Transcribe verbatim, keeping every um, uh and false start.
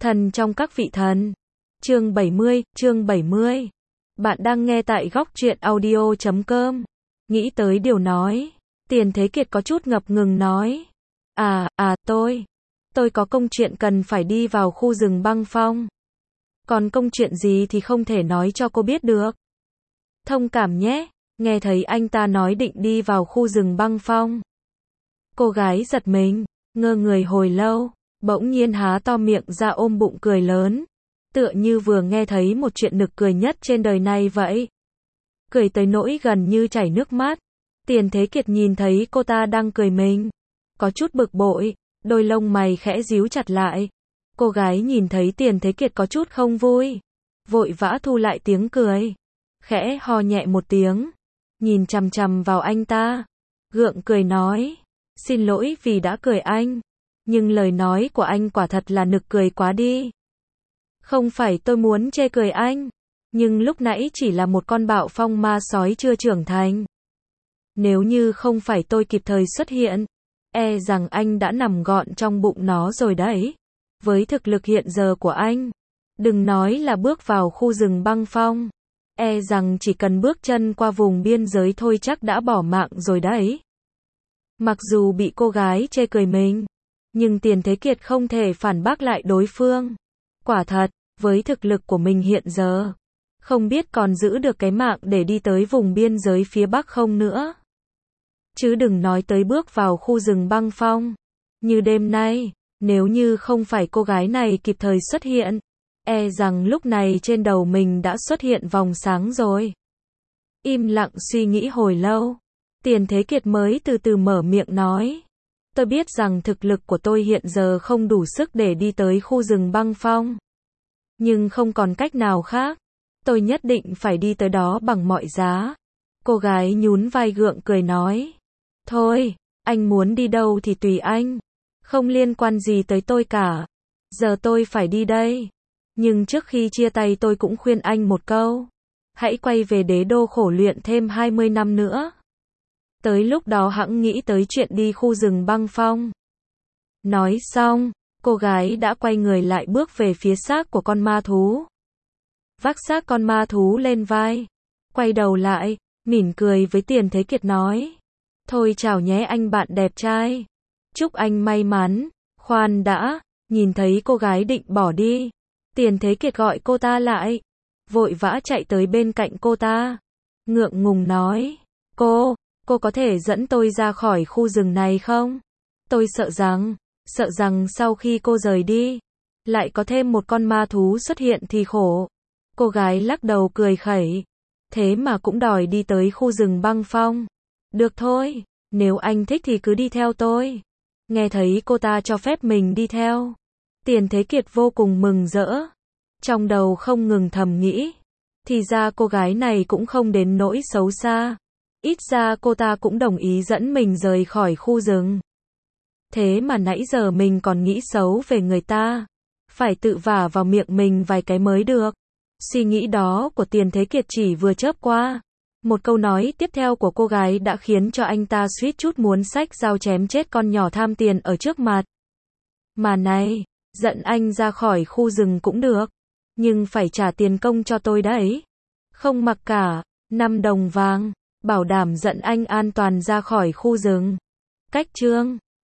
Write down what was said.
Thần trong các vị thần. Chương bảy mươi, chương bảy mươi. Bạn đang nghe tại góc truyện audio chấm com. Nghĩ tới điều nói. Tiền Thế Kiệt có chút ngập ngừng nói. À, à, tôi. Tôi có công chuyện cần phải đi vào khu rừng băng phong. Còn công chuyện gì thì không thể nói cho cô biết được. Thông cảm nhé. Nghe thấy anh ta nói định đi vào khu rừng băng phong. Cô gái giật mình, ngơ người hồi lâu, bỗng nhiên há to miệng ra ôm bụng cười lớn. Tựa như vừa nghe thấy một chuyện nực cười nhất trên đời này vậy. Cười tới nỗi gần như chảy nước mắt. Tiền Thế Kiệt nhìn thấy cô ta đang cười mình. Có chút bực bội, đôi lông mày khẽ díu chặt lại. Cô gái nhìn thấy Tiền Thế Kiệt có chút không vui. Vội vã thu lại tiếng cười. Khẽ ho nhẹ một tiếng. Nhìn chằm chằm vào anh ta. Gượng cười nói. Xin lỗi vì đã cười anh. Nhưng lời nói của anh quả thật là nực cười quá đi. Không phải tôi muốn chê cười anh. Nhưng lúc nãy chỉ là một con bạo phong ma sói chưa trưởng thành. Nếu như không phải tôi kịp thời xuất hiện, e rằng anh đã nằm gọn trong bụng nó rồi đấy. Với thực lực hiện giờ của anh, đừng nói là bước vào khu rừng băng phong, e rằng chỉ cần bước chân qua vùng biên giới thôi chắc đã bỏ mạng rồi đấy. Mặc dù bị cô gái chê cười mình, nhưng Tiền Thế Kiệt không thể phản bác lại đối phương. Quả thật, với thực lực của mình hiện giờ, không biết còn giữ được cái mạng để đi tới vùng biên giới phía Bắc không nữa. Chứ đừng nói tới bước vào khu rừng băng phong. Như đêm nay, nếu như không phải cô gái này kịp thời xuất hiện, e rằng lúc này trên đầu mình đã xuất hiện vòng sáng rồi. Im lặng suy nghĩ hồi lâu, Tiền Thế Kiệt mới từ từ mở miệng nói. Tôi biết rằng thực lực của tôi hiện giờ không đủ sức để đi tới khu rừng băng phong. Nhưng không còn cách nào khác. Tôi nhất định phải đi tới đó bằng mọi giá. Cô gái nhún vai gượng cười nói. Thôi, anh muốn đi đâu thì tùy anh. Không liên quan gì tới tôi cả. Giờ tôi phải đi đây. Nhưng trước khi chia tay tôi cũng khuyên anh một câu. Hãy quay về đế đô khổ luyện thêm hai mươi năm nữa. Tới lúc đó hẵng nghĩ tới chuyện đi khu rừng băng phong. Nói xong, cô gái đã quay người lại bước về phía xác của con ma thú. Vác xác con ma thú lên vai. Quay đầu lại, mỉm cười với Tiền Thế Kiệt nói. Thôi chào nhé anh bạn đẹp trai. Chúc anh may mắn. Khoan đã, nhìn thấy cô gái định bỏ đi. Tiền Thế Kiệt gọi cô ta lại. Vội vã chạy tới bên cạnh cô ta. Ngượng ngùng nói. Cô, cô có thể dẫn tôi ra khỏi khu rừng này không? Tôi sợ rằng, sợ rằng sau khi cô rời đi, lại có thêm một con ma thú xuất hiện thì khổ. Cô gái lắc đầu cười khẩy. Thế mà cũng đòi đi tới khu rừng băng phong. Được thôi, nếu anh thích thì cứ đi theo tôi. Nghe thấy cô ta cho phép mình đi theo, Tiền Thế Kiệt vô cùng mừng rỡ. Trong đầu không ngừng thầm nghĩ. Thì ra cô gái này cũng không đến nỗi xấu xa. Ít ra cô ta cũng đồng ý dẫn mình rời khỏi khu rừng. Thế mà nãy giờ mình còn nghĩ xấu về người ta. Phải tự vả vào miệng mình vài cái mới được. Suy nghĩ đó của Tiền Thế Kiệt chỉ vừa chớp qua. Một câu nói tiếp theo của cô gái đã khiến cho anh ta suýt chút muốn xách dao chém chết con nhỏ tham tiền ở trước mặt. Mà này, dẫn anh ra khỏi khu rừng cũng được. Nhưng phải trả tiền công cho tôi đấy. Không mặc cả, năm đồng vàng, bảo đảm dẫn anh an toàn ra khỏi khu rừng. Cách chương